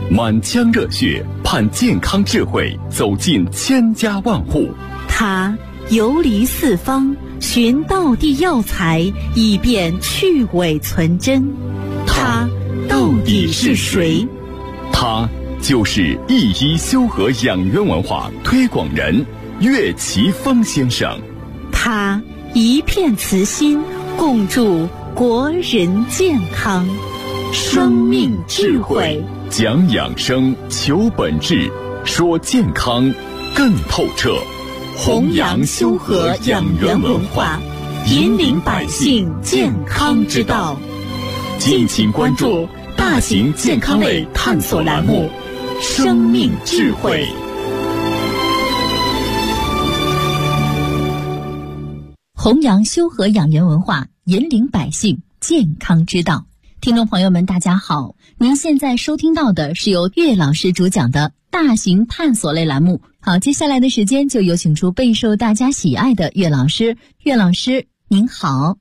满腔热血盼健康智慧走进千家万户。 他游离四方，寻道地药材，以便去伪存真。他到底是谁？ 他就是一一修和养元文化推广人岳奇峰先生。 他一片慈心，共筑国人健康。生命智慧， 讲养生，求本质，说健康更透彻。 弘扬修和养元文化，引领百姓健康之道。 敬请关注大型健康类探索栏目《生命智慧》。 弘扬修和养元文化，引领百姓健康之道。听众朋友们，大家好，您现在收听到的是由岳老师主讲的大型探索类栏目。好，接下来的时间就有请出备受大家喜爱的岳老师。岳老师您好。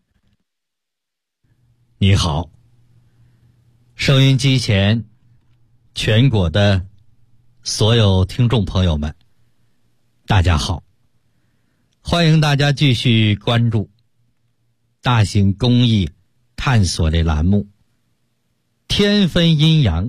你好，收音机前全国的所有听众朋友们，大家好，欢迎大家继续关注大型公益探索类栏目天分阴阳，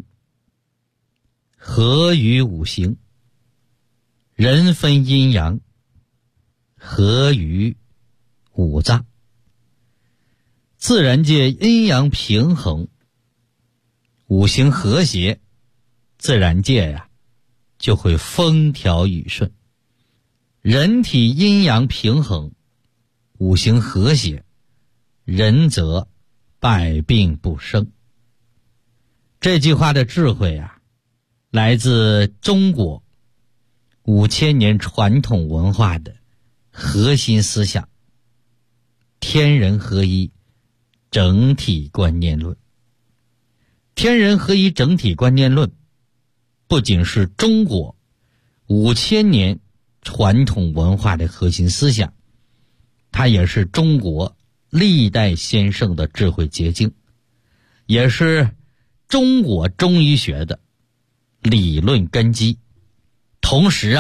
合于五行，人分阴阳，合于五脏。自然界阴阳平衡，五行和谐，自然界就会风调雨顺。人体阴阳平衡，五行和谐，人则百病不生。这句话的智慧来自中国5000年传统文化的核心思想——天人合一整体观念论。天人合一整体观念论不仅是中国5000年传统文化的核心思想，它也是中国历代先圣的智慧结晶，也是中国中医学的理论根基。同时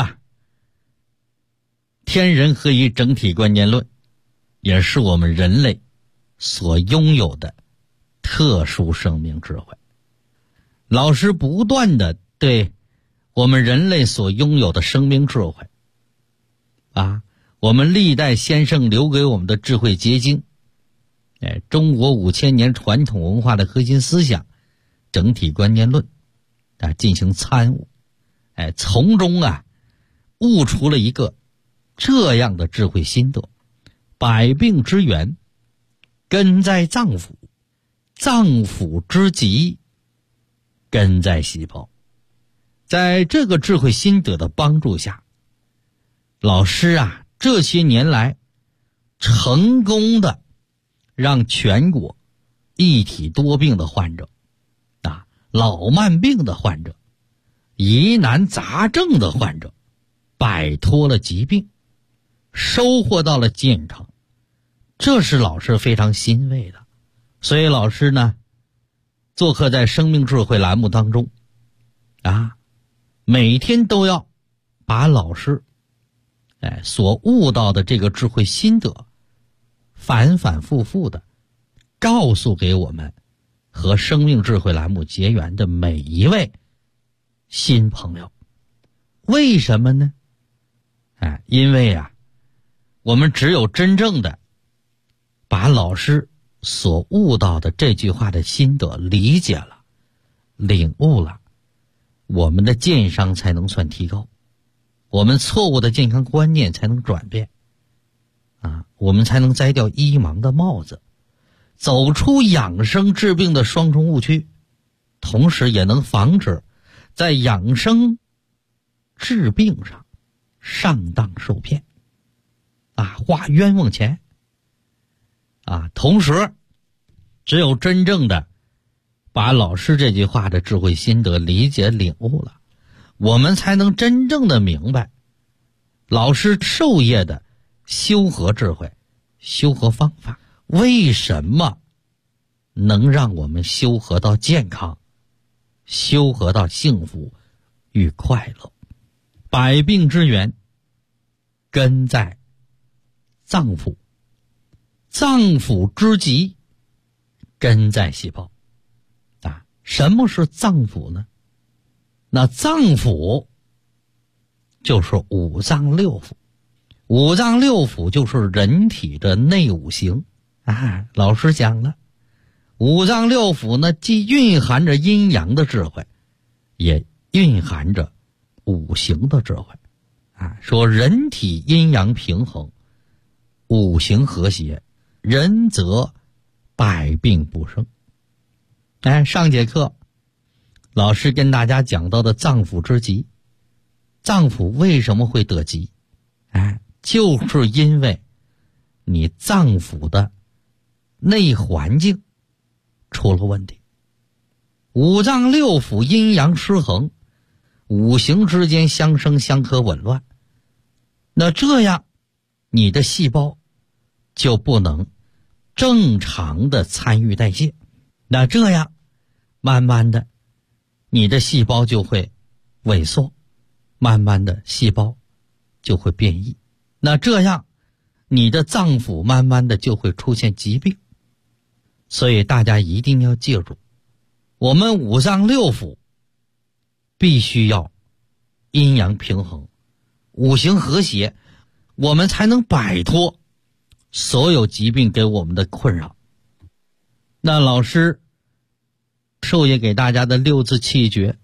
天人合一整体观念论也是我们人类所拥有的特殊生命智慧。老师不断地对我们人类所拥有的生命智慧我们历代先圣留给我们的智慧结晶，中国5000年传统文化的核心思想整体观念论进行参悟，从中悟出了一个这样的智慧心得：百病之源根在脏腑，脏腑之疾根在细胞。在这个智慧心得的帮助下，老师这些年来成功的让全国一体多病的患者、老慢病的患者、疑难杂症的患者摆脱了疾病，收获到了健康，这是老师非常欣慰的。所以老师呢，做客在生命智慧栏目当中每天都要把老师所悟到的这个智慧心得反反复复的告诉给我们和生命智慧栏目结缘的每一位新朋友。为什么呢？因为我们只有真正的把老师所悟到的这句话的心得理解了、领悟了，我们的健商才能算提高，我们错误的健康观念才能转变我们才能摘掉医盲的帽子，走出养生治病的双重误区，同时也能防止在养生治病上上当受骗花冤枉钱同时只有真正的把老师这句话的智慧心得理解领悟了，我们才能真正的明白老师授业的修和智慧、修和方法为什么能让我们修和到健康， 修和到幸福与快乐。百病之源根在脏腑，脏腑之极根在细胞。什么是脏腑呢？那脏腑就是五脏六腑，五脏六腑就是人体的内五行。老师讲了，五脏六腑呢，既蕴含着阴阳的智慧，也蕴含着五行的智慧。说人体阴阳平衡，五行和谐，人则百病不生。上节课老师跟大家讲到的脏腑之疾，脏腑为什么会得疾？就是因为你脏腑的内环境出了问题，五脏六腑阴阳失衡，五行之间相生相克紊乱，那这样你的细胞就不能正常的参与代谢，那这样慢慢的你的细胞就会萎缩，慢慢的细胞就会变异，那这样你的脏腑慢慢的就会出现疾病。所以大家一定要记住，我们五脏六腑必须要阴阳平衡，五行和谐，我们才能摆脱所有疾病给我们的困扰。那老师授业给大家的六字气诀，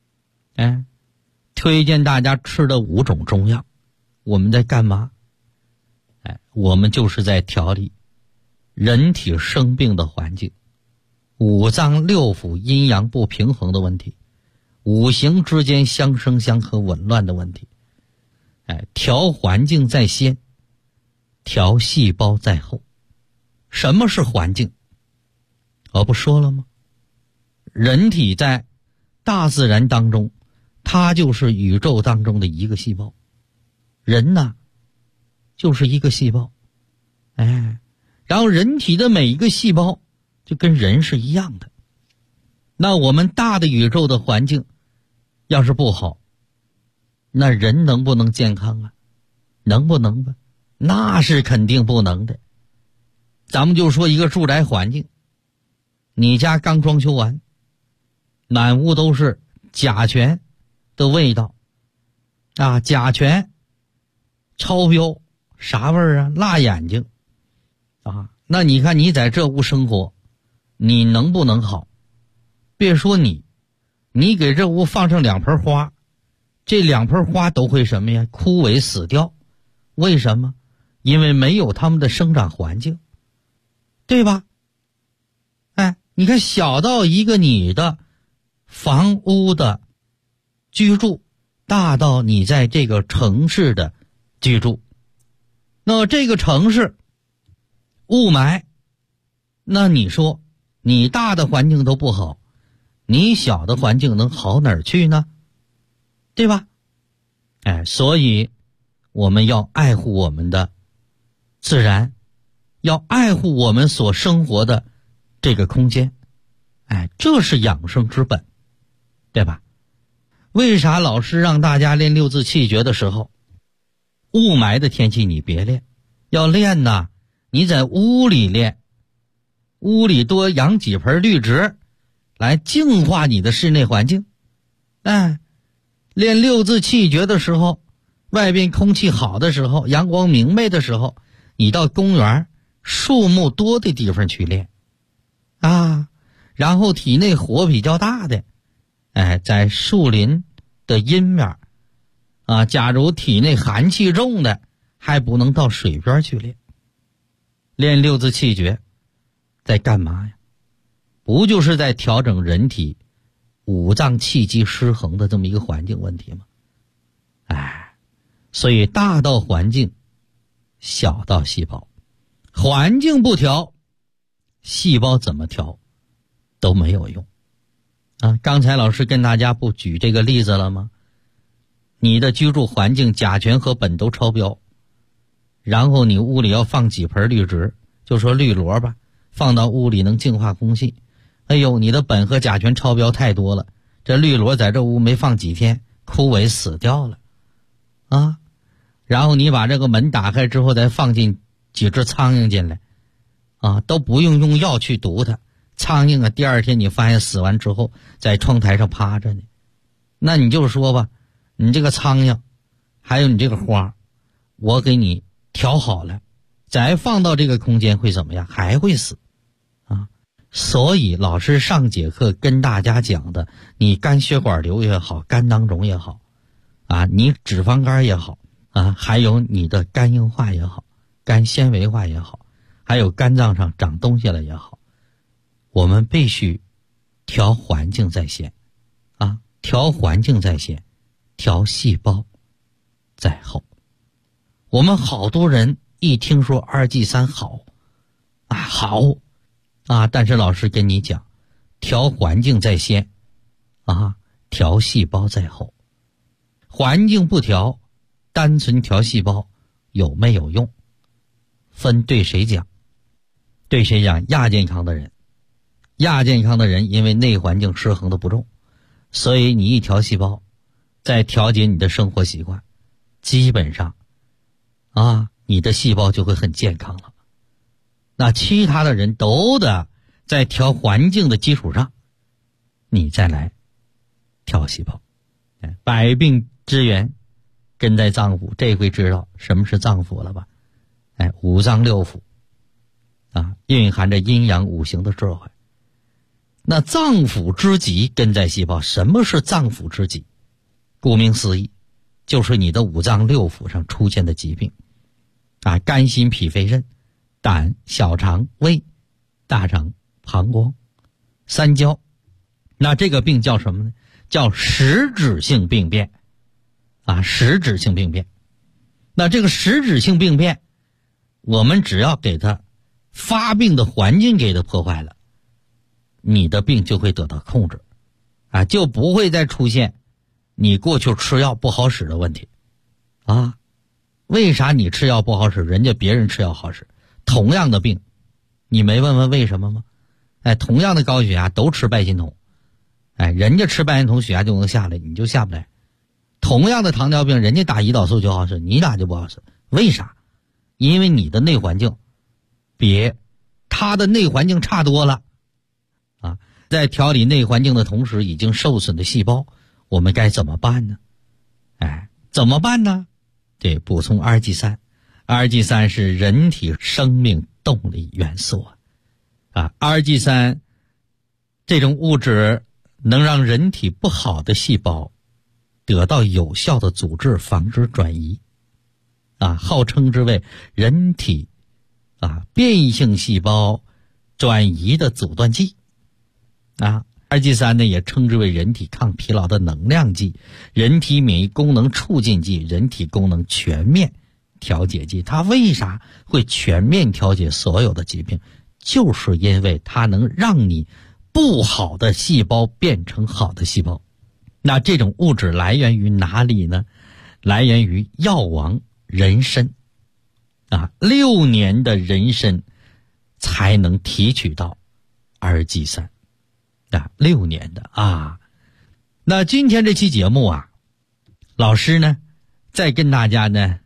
推荐大家吃的5种中药，我们在干嘛？我们就是在调理人体生病的环境，五脏六腑阴阳不平衡的问题，五行之间相生相克紊乱的问题。调环境在先，调细胞在后。什么是环境？我不说了吗？人体在大自然当中，它就是宇宙当中的一个细胞。人呢，就是一个细胞。然后人体的每一个细胞就跟人是一样的。那我们大的宇宙的环境要是不好，那人能不能健康啊？能不能吧？那是肯定不能的。咱们就说一个住宅环境，你家刚装修完，满屋都是甲醛的味道甲醛超标，啥味儿啊？辣眼睛那你看你在这屋生活，你能不能好？别说你给这屋放上2盆花，这2盆花都会什么呀？枯萎死掉。为什么？因为没有它们的生长环境，对吧？你看小到一个你的房屋的居住，大到你在这个城市的居住，那这个城市雾霾，那你说你大的环境都不好，你小的环境能好哪儿去呢？对吧？所以我们要爱护我们的自然，要爱护我们所生活的这个空间。这是养生之本，对吧？为啥老师让大家练六字气诀的时候，雾霾的天气你别练，要练呢你在屋里练，屋里多养几盆绿植来净化你的室内环境。练六字气诀的时候，外边空气好的时候，阳光明媚的时候，你到公园树木多的地方去练然后体内火比较大的在树林的阴面假如体内寒气重的，还不能到水边去练。练六字气诀在干嘛呀？不就是在调整人体五脏气机失衡的这么一个环境问题吗？所以大到环境，小到细胞，环境不调，细胞怎么调都没有用刚才老师跟大家不举这个例子了吗？你的居住环境甲醛和苯都超标，然后你屋里要放几盆绿植，就说绿萝卜放到屋里能净化空气，你的苯和甲醛超标太多了， 这绿萝在这屋没放几天，枯萎死掉了啊。然后你把这个门打开之后，再放进几只苍蝇进来啊，都不用药去毒它。苍蝇啊，第二天你发现死完之后在窗台上趴着呢，那你就说吧，你这个苍蝇还有你这个花，我给你调好了，再放到这个空间会怎么样？还会死啊。所以老师上节课跟大家讲的，你肝血管瘤也好，肝囊肿也好啊，你脂肪肝也好啊，还有你的肝硬化也好，肝纤维化也好，还有肝脏上长东西了也好，我们必须调环境在先啊，调环境在先，调细胞在后。我们好多人一听说2G3好啊，好啊，但是老师跟你讲，调环境在先啊，调细胞在后。环境不调，单纯调细胞有没有用？分对谁讲？对谁讲？亚健康的人。亚健康的人因为内环境失衡的不重，所以你一调细胞，再调节你的生活习惯，基本上啊，你的细胞就会很健康了。那其他的人都得在调环境的基础上，你再来调细胞。百病之源根在脏腑，这回知道什么是脏腑了吧？五脏六腑啊，蕴含着阴阳五行的智慧。那脏腑之疾根在细胞。什么是脏腑之疾？顾名思义，就是你的五脏六腑上出现的疾病啊，肝心脾肺肾、胆、小肠、胃、大肠、膀胱、三焦。那这个病叫什么呢？叫实质性病变啊，实质性病变。那这个实质性病变，我们只要给它发病的环境给它破坏了，你的病就会得到控制啊，就不会再出现你过去吃药不好使的问题啊。为啥你吃药不好使，人家别人吃药好使？同样的病，你没问问为什么吗？同样的高血压都吃拜心通，人家吃拜心通血压就能下来，你就下不来。同样的糖尿病，人家打胰岛素就好使，你打就不好使。为啥？因为你的内环境比他的内环境差多了啊。在调理内环境的同时，已经受损的细胞，我们该怎么办呢？怎么办呢？对，补充2G3。2G3 是人体生命动力元素啊。2G3 这种物质能让人体不好的细胞得到有效的阻滞，防止转移啊，号称之为人体变异性细胞转移的阻断剂啊。2G3 呢也称之为人体抗疲劳的能量剂、人体免疫功能促进剂、人体功能全面调节剂。它为啥会全面调节所有的疾病？就是因为它能让你不好的细胞变成好的细胞。那这种物质来源于哪里呢？来源于药王人参啊，6年的人参才能提取到2G3啊，6年的啊。那今天这期节目啊，老师呢再跟大家呢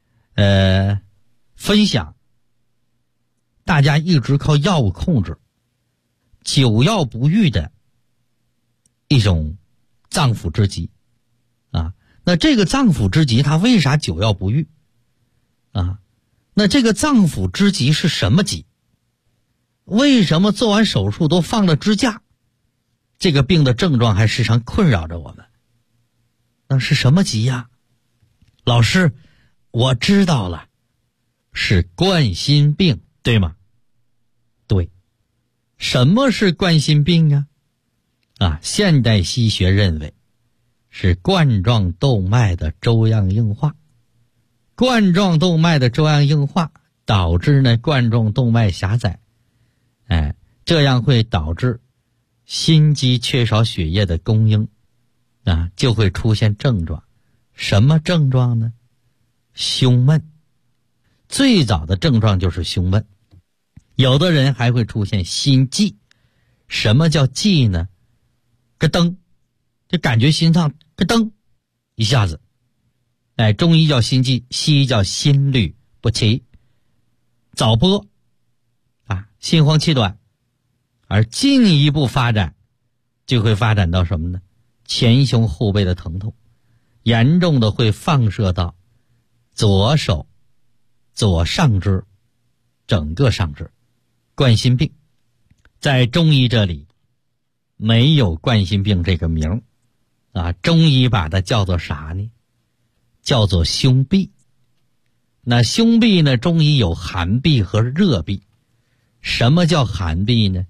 分享大家一直靠药物控制久药不愈的一种脏腑之疾啊。那这个脏腑之疾它为啥久药不愈啊？那这个脏腑之疾是什么疾？为什么做完手术都放了支架？这个病的症状还时常困扰着我们。那是什么疾呀？老师，我知道了，是冠心病，对吗？对。什么是冠心病啊？现代西学认为是冠状动脉的粥样硬化。冠状动脉的粥样硬化导致呢冠状动脉狭窄，这样会导致心肌缺少血液的供应啊，就会出现症状。什么症状呢？胸闷。最早的症状就是胸闷，有的人还会出现心悸。什么叫悸呢？咯噔就感觉心脏咯噔一下子。中医叫心悸，西医叫心律不齐。早搏心慌气短，而进一步发展就会发展到什么呢？前胸后背的疼痛，严重的会放射到左手左上肢，整个上肢。冠心病在中医这里没有冠心病这个名中医把它叫做啥呢？叫做胸痹。那胸痹呢，中医有寒痹和热痹。什么叫寒痹呢？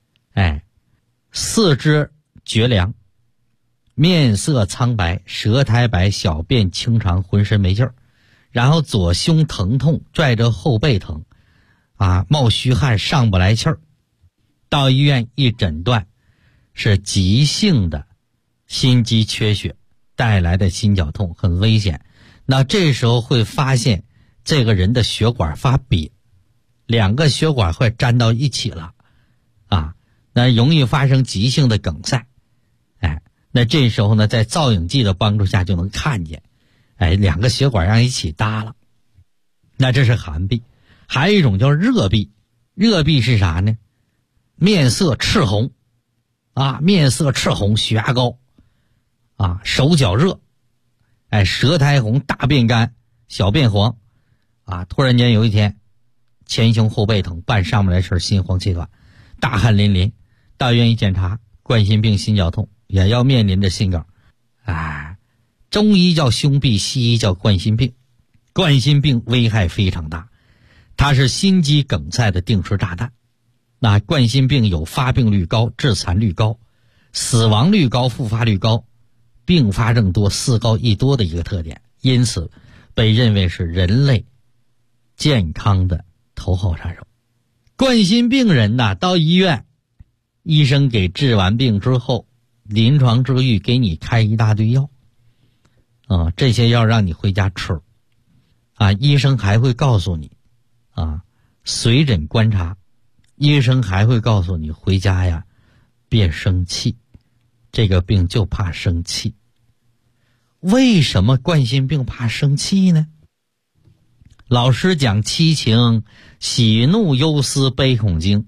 四肢厥凉，面色苍白，舌苔白，小便清长，浑身没劲儿，然后左胸疼痛，拽着后背疼冒虚汗，上不来气儿。到医院一诊断，是急性的心肌缺血带来的心绞痛，很危险。那这时候会发现这个人的血管发瘪，两个血管会粘到一起了那容易发生急性的梗塞。那这时候呢，在造影剂的帮助下就能看见两个血管让一起搭了。那这是寒痹。还有一种叫热痹。热痹是啥呢？面色赤红面色赤红，血压高手脚热舌苔红，大便干，小便黄突然间有一天前胸后背疼，半上不来气，心慌气短，大汗淋漓，到医院一检查，冠心病心绞痛，也要面临着心梗。中医叫胸痹，西医叫冠心病。冠心病危害非常大，它是心肌梗塞的定时炸弹。那冠心病有发病率高，致残率高，死亡率高，复发率高，并发症多，4高1多的一个特点，因此被认为是人类健康的头号杀手。冠心病人到医院，医生给治完病之后，临床之余给你开一大堆药这些药让你回家吃医生还会告诉你随诊观察，医生还会告诉你回家别生气，这个病就怕生气。为什么冠心病怕生气呢？老师讲七情，喜怒忧思悲恐惊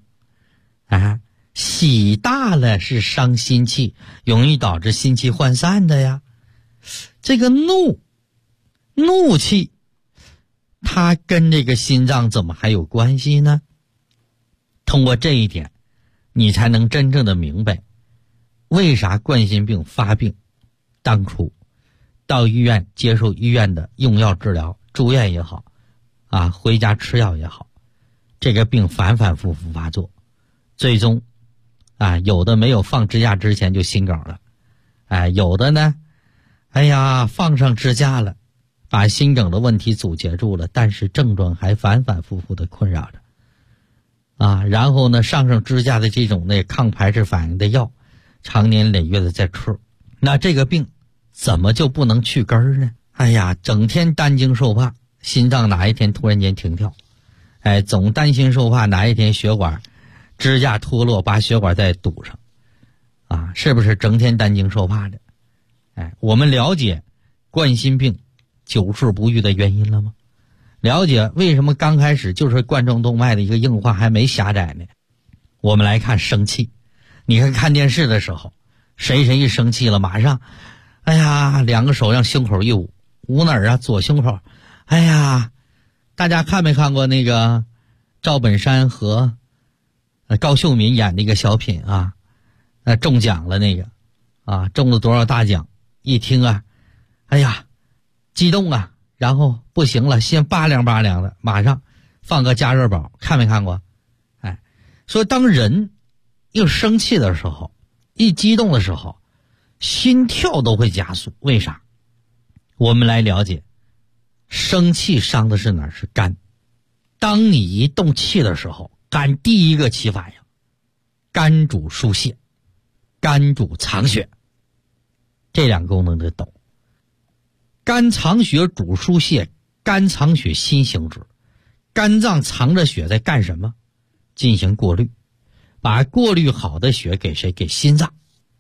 喜大了是伤心气，容易导致心气涣散的呀。这个怒气它跟这个心脏怎么还有关系呢？通过这一点你才能真正的明白为啥冠心病发病当初到医院接受医院的用药治疗，住院也好回家吃药也好，这个病反反复复发作，最终有的没有放支架之前就心梗了有的呢放上支架了，把心梗的问题阻截住了，但是症状还反反复复的困扰着然后呢上支架的这种抗排斥反应的药常年累月的在吃，那这个病怎么就不能去根呢？整天担惊受怕，心脏哪一天突然间停跳总担心受怕哪一天血管支架脱落，把血管再堵上是不是整天担惊受怕的？我们了解冠心病久治不愈的原因了吗？了解为什么刚开始就是冠状动脉的一个硬化还没狭窄呢？我们来看生气。你看电视的时候，谁一生气了，马上两个手让胸口一捂，捂哪儿左胸口。大家看没看过那个赵本山和高秀敏演那个小品中奖了那个中了多少大奖，一听激动然后不行了，先拔凉拔凉的，马上放个加热宝，看没看过？说当人又生气的时候，一激动的时候，心跳都会加速。为啥？我们来了解，生气伤的是哪儿？是肝。当你一动气的时候，肝第一个起反应，肝主疏泄，肝主藏血，这两个功能得懂。肝藏血主疏泄，肝藏血心行之。肝脏藏着血在干什么？进行过滤，把过滤好的血给谁？给心脏。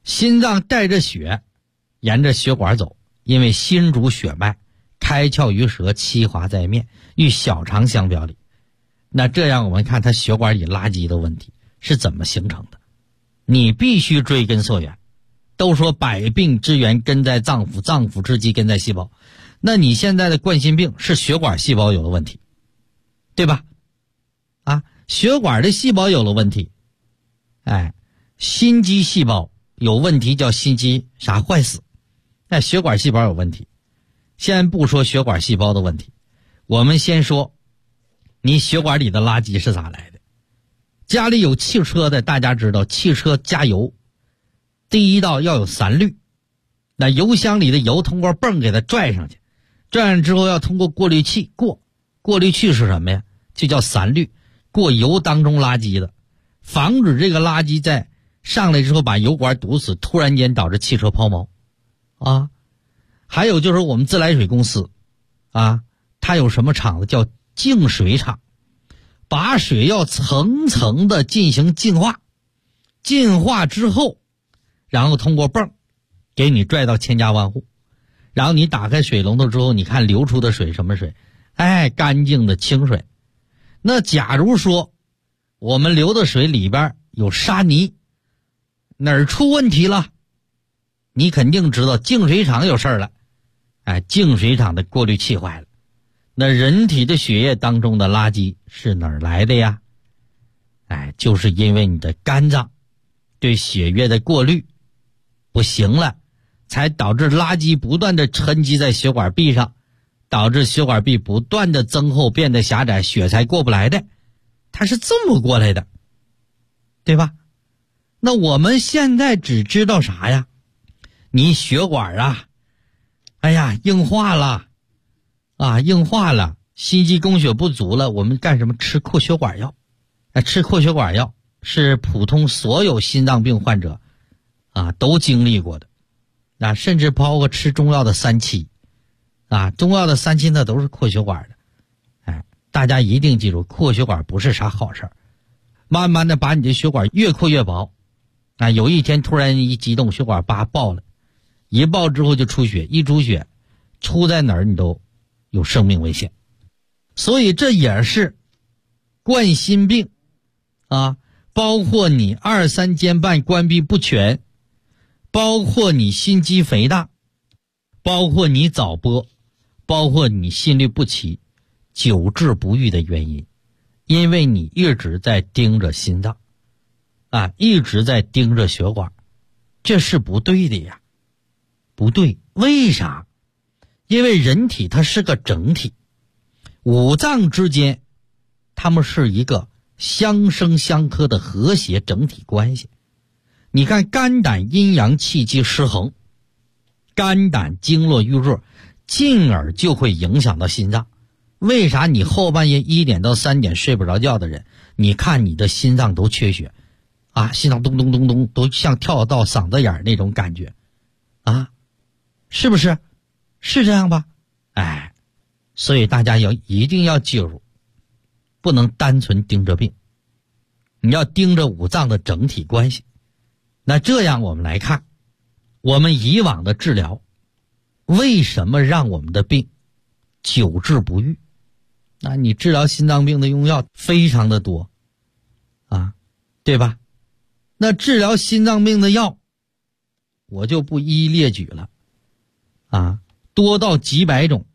心脏带着血沿着血管走，因为心主血脉，开窍于舌，气滑在面，与小肠相表里。那这样我们看它血管里垃圾的问题是怎么形成的，你必须追根溯源。都说百病之源根在脏腑，脏腑之基根在细胞。那你现在的冠心病是血管细胞有了问题，对吧？血管的细胞有了问题，心肌细胞有问题，叫心肌坏死。血管细胞有问题。先不说血管细胞的问题，我们先说你血管里的垃圾是咋来的。家里有汽车的，大家知道汽车加油第一道要有3滤，那油箱里的油通过泵给它拽上去，拽上之后要通过过滤器过。过滤器是什么呀？就叫3滤，过油当中垃圾的，防止这个垃圾在上来之后把油管堵死，突然间导致汽车抛锚还有就是我们自来水公司它有什么厂子叫净水厂，把水要层层的进行净化，净化之后然后通过泵给你拽到千家万户，然后你打开水龙头之后，你看流出的水什么水？干净的清水。那假如说我们流的水里边有沙泥，哪儿出问题了？你肯定知道净水厂有事儿了。净水厂的过滤器坏了。那人体的血液当中的垃圾是哪儿来的呀？就是因为你的肝脏对血液的过滤不行了，才导致垃圾不断的沉积在血管壁上，导致血管壁不断的增厚变得狭窄，血才过不来的。它是这么过来的，对吧？那我们现在只知道啥呀？你血管硬化了硬化了，心肌供血不足了，我们干什么？吃扩血管药。吃扩血管药是普通所有心脏病患者都经历过的甚至包括吃中药的3期中药的3期那都是扩血管的。大家一定记住，扩血管不是啥好事儿，慢慢的把你的血管越扩越薄有一天突然一激动，血管爆了，一爆之后就出血，一出血出在哪儿你都有生命危险。所以这也是冠心病包括你2、3间瓣关闭不全，包括你心肌肥大，包括你早搏，包括你心律不齐，久治不愈的原因。因为你一直在盯着心脏一直在盯着血管，这是不对的呀。不对，为啥？因为人体它是个整体，五脏之间它们是一个相生相克的和谐整体关系。你看肝胆阴阳气机失衡，肝胆经络郁弱，进而就会影响到心脏。为啥你后半夜1点到3点睡不着觉的人，你看你的心脏都缺血心脏咚咚咚咚都像跳到嗓子眼那种感觉是不是？是这样吧？所以大家一定要记住，不能单纯盯着病，你要盯着五脏的整体关系。那这样我们来看，我们以往的治疗为什么让我们的病久治不愈？你治疗心脏病的用药非常的多对吧？那治疗心脏病的药我就不一一列举了多到几百种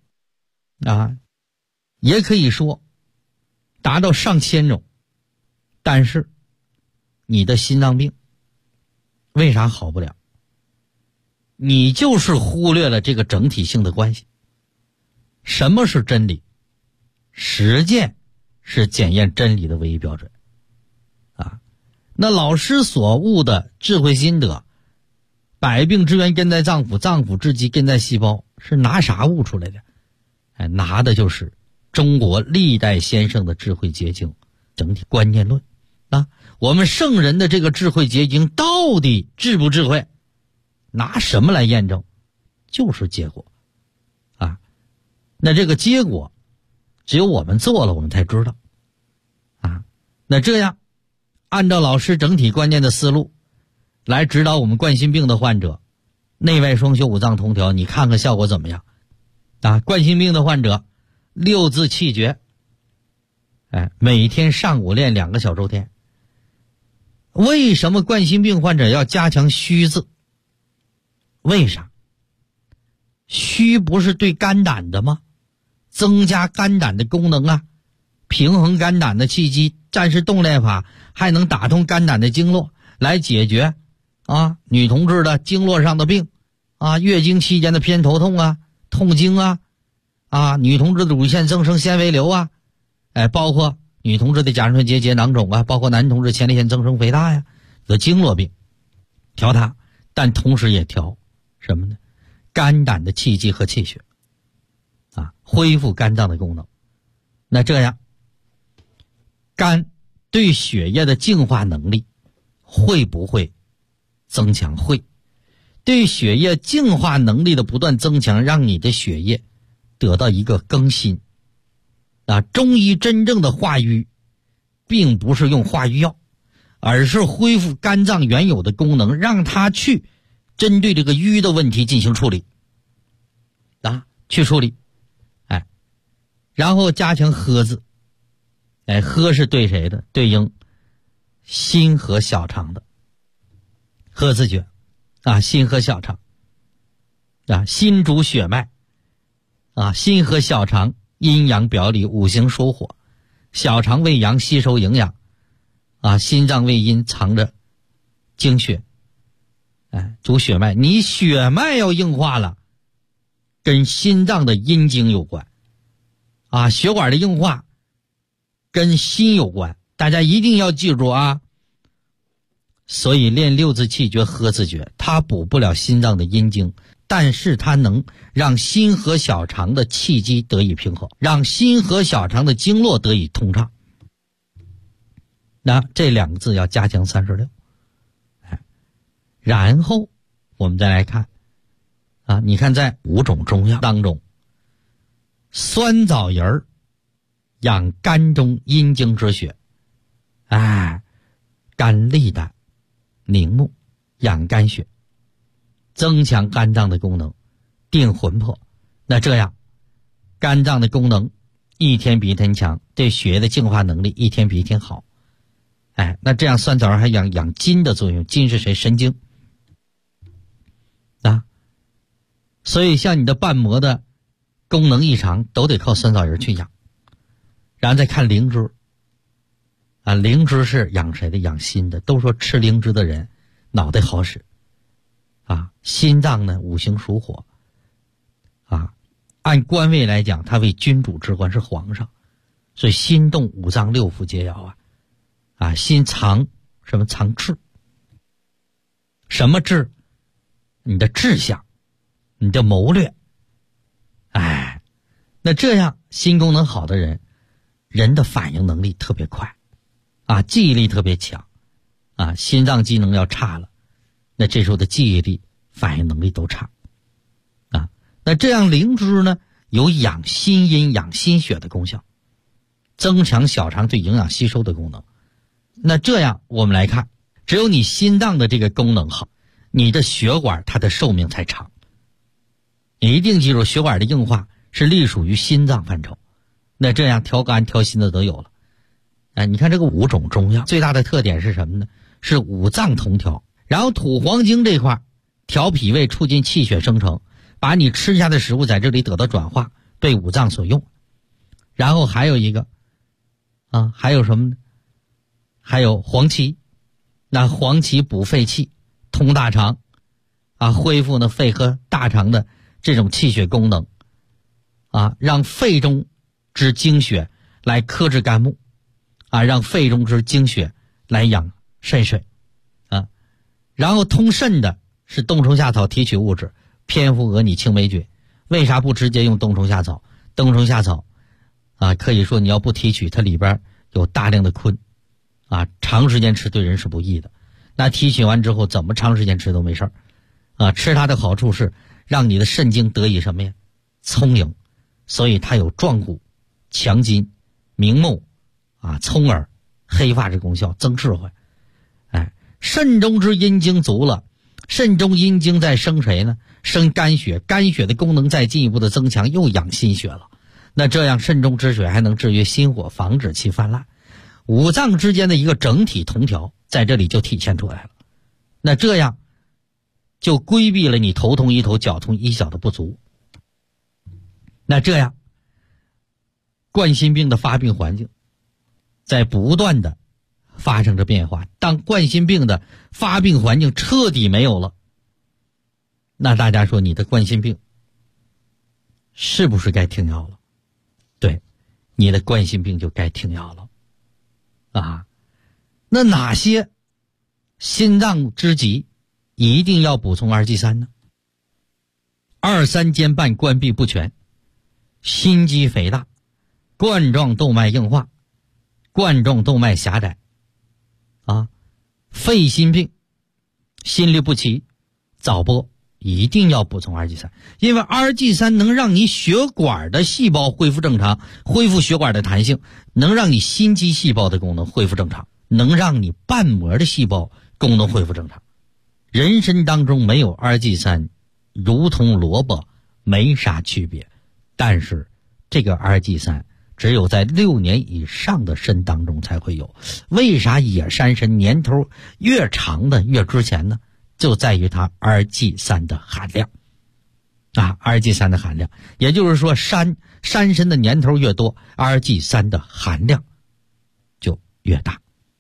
也可以说达到上千种。但是你的心脏病为啥好不了？你就是忽略了这个整体性的关系。什么是真理？实践是检验真理的唯一标准那老师所悟的智慧心得，百病之源根在脏腑，脏腑之基根在细胞，是拿啥悟出来的？拿的就是中国历代先生的智慧结晶整体观念论我们圣人的这个智慧结晶到底智不智慧？拿什么来验证？就是结果那这个结果只有我们做了我们才知道那这样按照老师整体观念的思路， 来指导我们冠心病的患者，内外双修五脏同调，你看看效果怎么样？冠心病的患者六字气诀，每天上午练2个小周天。为什么冠心病患者要加强虚字？为啥？虚不是对肝胆的吗？增加肝胆的功能啊，平衡肝胆的气机，战士动练法还能打通肝胆的经络，来解决女同志的经络上的病月经期间的偏头痛痛经女同志的乳腺增生纤维瘤包括女同志的甲状腺结节囊肿包括男同志前列腺增生肥大的经络病，调它，但同时也调什么呢？肝胆的气机和气血恢复肝脏的功能。那这样肝对血液的净化能力会不会增强？会。对血液净化能力的不断增强，让你的血液得到一个更新中医真正的化瘀并不是用化瘀药，而是恢复肝脏原有的功能，让它去针对这个瘀的问题进行处理去处理然后加强喝字喝是对谁的？对应心和小肠的喝字诀心和小肠心主血脉心和小肠阴阳表里，五行属火，小肠为阳吸收营养心脏为阴藏着精血主血脉。你血脉要硬化了，跟心脏的阴经有关血管的硬化跟心有关，大家一定要记住所以练六字气诀喝字诀，它补不了心脏的阴经，但是它能让心和小肠的气机得以平衡，让心和小肠的经络得以通畅。那这2个字要加强36。然后我们再来看你看在5种中药当中，酸枣仁养肝中阴经之血甘利胆宁木养肝血，增强肝脏的功能，定魂魄。那这样肝脏的功能一天比一天强，对血液的净化能力一天比一天好那这样酸枣仁还养筋的作用。筋是谁？神经所以像你的瓣膜的功能异常都得靠酸枣仁去养。然后再看灵芝灵芝是养谁的？养心的。都说吃灵芝的人脑袋好使心脏呢五行属火按官位来讲，它为君主之官，是皇上，所以心动五脏六腑皆要心藏什么？藏志。什么志？你的志向，你的谋略那这样心功能好的人，人的反应能力特别快记忆力特别强心脏机能要差了，那这时候的记忆力反应能力都差那这样灵芝呢有养心阴养心血的功效，增强小肠对营养吸收的功能。那这样我们来看，只有你心脏的这个功能好，你的血管它的寿命才长。你一定记住，血管的硬化是隶属于心脏范畴，那这样调肝调心的都有了你看这个5种中药最大的特点是什么呢？是五脏同调。然后土黄精这块调脾胃，促进气血生成，把你吃下的食物在这里得到转化，被五脏所用。然后还有一个还有什么呢？还有黄芪。那黄芪补肺气，通大肠恢复呢肺和大肠的这种气血功能让肺中之精血来克制肝木让肺中之精血来养肾水然后通肾的是冬虫夏草提取物质蝙蝠、鹅、拟、青霉菌。为啥不直接用冬虫夏草？冬虫夏草可以说你要不提取，它里边有大量的醌长时间吃对人是不益的。那提取完之后怎么长时间吃都没事吃它的好处是让你的肾精得以什么呀？聪颖。所以它有壮骨、强筋、明目、聪耳、黑发之功效，增智慧肾中之阴精足了，肾中阴精在生谁呢？生肝血，肝血的功能再进一步的增强，又养心血了。那这样肾中之水还能制约心火，防止其泛滥，五脏之间的一个整体同调在这里就体现出来了。那这样就规避了你头痛医头脚痛医脚的不足。那这样冠心病的发病环境在不断的发生着变化，当冠心病的发病环境彻底没有了，那大家说你的冠心病是不是该停药了？对，你的冠心病就该停药了啊。那哪些心脏之疾一定要补充二剂三呢？2、3间瓣关闭不全，心肌肥大，冠状动脉硬化，冠状动脉狭窄啊，肺心病，心律不齐，早搏，一定要补充二剂三，因为二剂三能让你血管的细胞恢复正常，恢复血管的弹性，能让你心肌细胞的功能恢复正常，能让你瓣膜的细胞功能恢复正常。人参当中没有二剂三，如同萝卜没啥区别，但是这个二剂三只有在6年以上的参当中才会有。为啥野山参年头越长的越值钱呢？就在于它二剂三的含量啊，二剂三的含量，也就是说山参的年头越多，二剂三的含量就越大。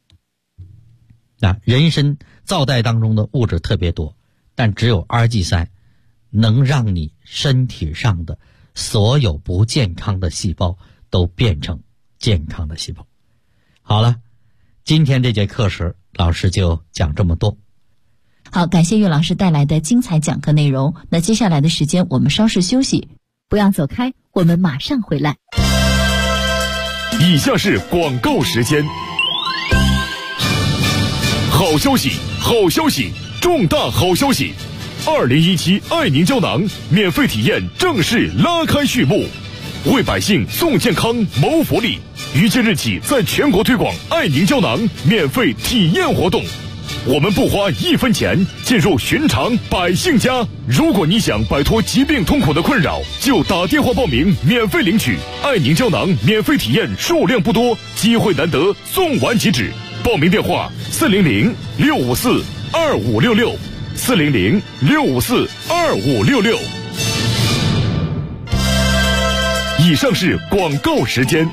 人参皂带当中的物质特别多，但只有二剂三能让你身体上的所有不健康的细胞都变成健康的细胞。好了，今天这节课时老师就讲这么多。 好，感谢岳老师带来的精彩讲课内容。那接下来的时间我们稍事休息，不要走开，我们马上回来。 以下是广告时间。好消息，好消息，重大好消息！2017爱宁胶囊免费体验正式拉开序幕，为百姓送健康谋福利。于今日起在全国推广爱宁胶囊免费体验活动，我们不花1分钱，进入寻常百姓家。如果你想摆脱疾病痛苦的困扰，就打电话报名，免费领取爱宁胶囊免费体验，数量不多，机会难得，送完即止。报名电话400-654-2566。400-654-2566。以上是广告时间。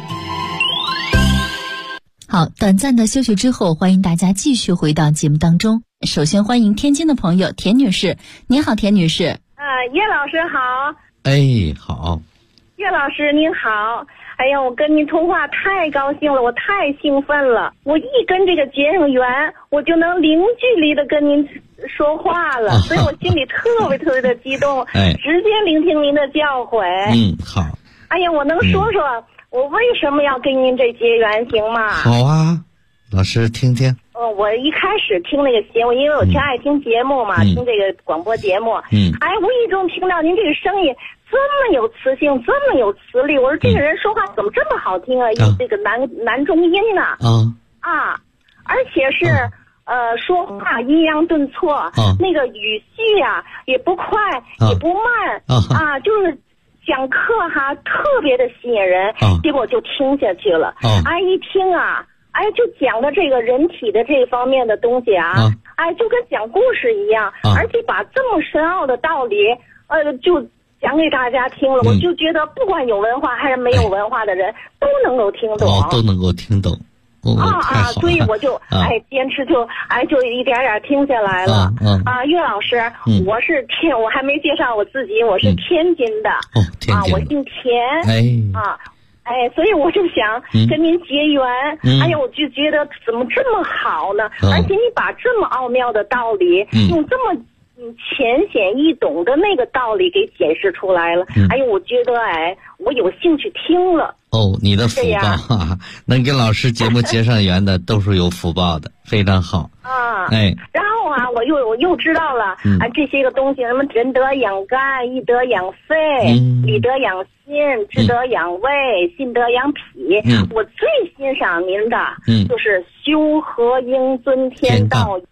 好，短暂的休息之后，欢迎大家继续回到节目当中。首先欢迎天津的朋友田女士。你好，田女士。 叶老师好。 哎，好。 叶老师您好。哎呀，我跟您通话太高兴了，我太兴奋了。我一跟这个结上缘，我就能零距离的跟您说话了，所以我心里特别的激动，直接聆听您的教诲。 好。 哎呀，我能说说我为什么要跟您这结缘行吗？ 好啊，老师听听。 我一开始听那个节目，因为我挺爱听节目嘛，听这个广播节目。无意中听到您这个声音这么有磁性，这么有磁力，我说这个人说话怎么这么好听啊？有这个男中音呢。而且是说话阴阳顿挫，那个语气啊也不快也不慢就是讲课特别的吸引人，结果就听下去了。一听就讲的这个人体的这方面的东西就跟讲故事一样，而且把这么深奥的道理就讲给大家听了，我就觉得不管有文化还是没有文化的人都能够听懂， 都能够听懂。 所以我就坚持就一点点听下来了。岳老师，我还没介绍我自己，我是天津的。 天津。 我姓田。所以我就想跟您结缘。我就觉得怎么这么好呢？而且你把这么奥妙的道理用这么浅显易懂的那个道理给解释出来了。我觉得我有兴趣听了。 你的福报能跟老师节目结上缘的都是有福报的，非常好。 然后我又知道了这些个东西，什么仁德养肝，义德养肺，礼德养心，智德养胃，信德养脾。我最欣赏您的就是修和应尊天道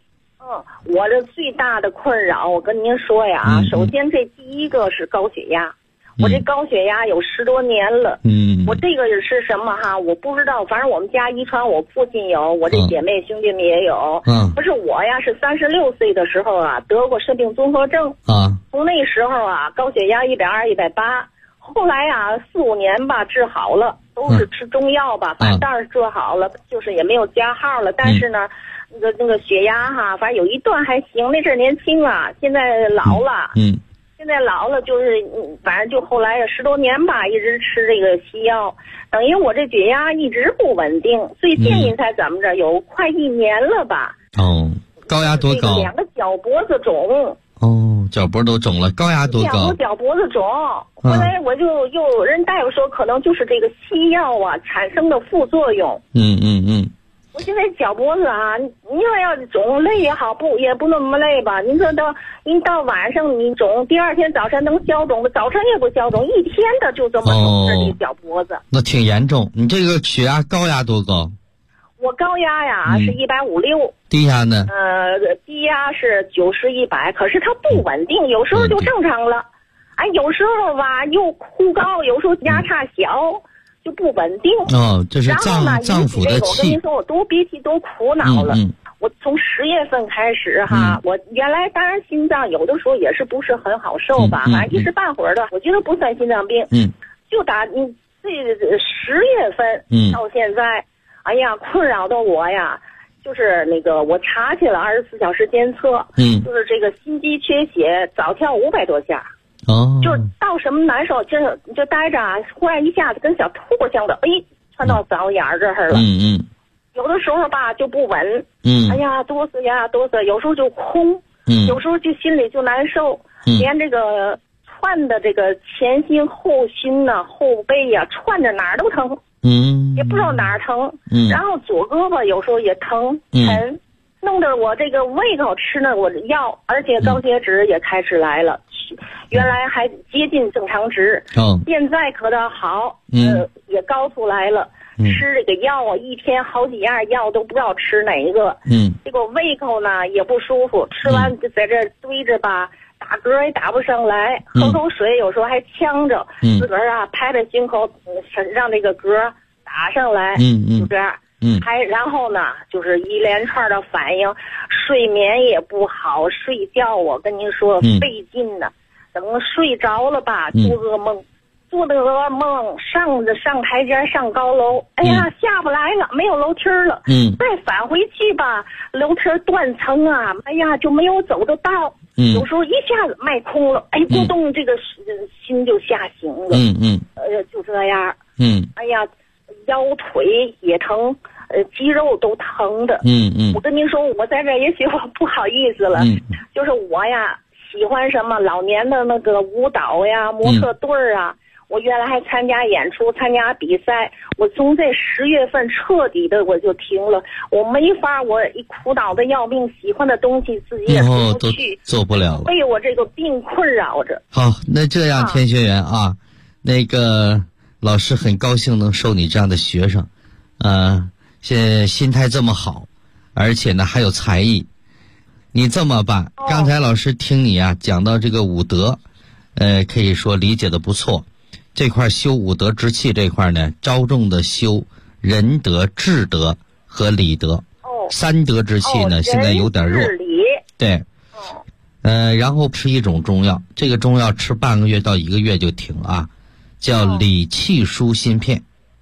我这最大的困扰，我跟您说呀，首先这第一个是高血压。我这高血压有10多年了，我这个是什么哈？我不知道，反正我们家遗传，我父亲有，我这姐妹兄弟们也有。不是我呀，是36岁的时候啊，得过肾病综合症从那时候啊，高血压120、180，后来啊4、5年吧治好了，都是吃中药吧，反正当然治好了，就是也没有加号了，但是呢，那个血压哈，反正有一段还行，那阵儿年轻啊，现在老了。现在老了就是，反正就后来10多年吧，一直吃这个西药，等于我这血压一直不稳定。最近您猜怎么着？有快1年了吧？ 高压多高 ？2个脚脖子肿。 脚脖都肿了，高压多高？ 脚脖子肿。后来我就又人大夫说，可能就是这个西药啊产生的副作用。我现在脚脖子啊，你说要肿累也好，也不那么累吧？您说您到晚上你肿，第2天早晨能消肿的，早晨也不消肿，一天的就这么肿着这脚脖子。 那挺严重。你这个血压高压多高？ 我高压呀是156， 低压呢？ 低压是90、100，可是它不稳定，有时候就正常了，有时候吧又忽高，有时候压差小。就不稳定这是脏腑的气。 我跟您说，我多憋气多苦恼了。我从10月份开始哈，我原来当然心脏有的时候也是不是很好受吧，反正一时半会儿的，我觉得不算心脏病。就打这10月份到现在，哎呀，困扰的我呀，就是那个我查去了24小时监测，就是这个心肌缺血，早跳500多下。就是到什么难受，就待着啊，忽然一下子跟小兔似的，窜到嗓子眼儿这儿了。有的时候吧就不稳，哎呀哆嗦呀哆嗦，有时候就空，有时候就心里就难受，连这个窜的这个前心后心呐、后背呀，窜着哪儿都疼，也不知道哪儿疼，然后左胳膊有时候也疼沉，弄得我这个胃口吃了我的药，而且高血脂也开始来了。原来还接近正常值，现在可倒好，也高出来了。吃这个药啊，一天好几样药都不知道吃哪一个。这个胃口呢也不舒服，吃完就在这堆着吧，打嗝也打不上来，喝口水有时候还呛着，自个儿啊拍拍胸口，让这个嗝打上来，就这样。然后呢，就是一连串的反应，睡眠也不好，睡觉我跟您说费劲呢。等睡着了吧，做噩梦，做的噩梦，上台阶上高楼，哎呀下不来了，没有楼梯了，再返回去吧，楼梯断层啊，哎呀就没有走的道，有时候一下子脉空了，咕咚这个心就下行了，就这样，哎呀腰腿也疼，肌肉都疼的，我跟您说，我在这也许我不好意思了，就是我呀喜欢什么老年的那个舞蹈呀、模特队啊，我原来还参加演出、参加比赛，我从这10月份彻底的我就停了，我没法，我一苦恼的要命，喜欢的东西自己也做不去， 做不了了， 被我这个病困扰着。 好，那这样田学员啊，那个老师很高兴能收你这样的学生，现在心态这么好，而且呢还有才艺。你这么办，刚才老师听你啊讲到这个五德，可以说理解的不错。这块修五德之气这块呢，着重的修仁德、智德和礼德。3德之气呢，现在有点弱。对。然后吃一种中药，这个中药吃半个月到1个月就停啊，叫理气舒心片。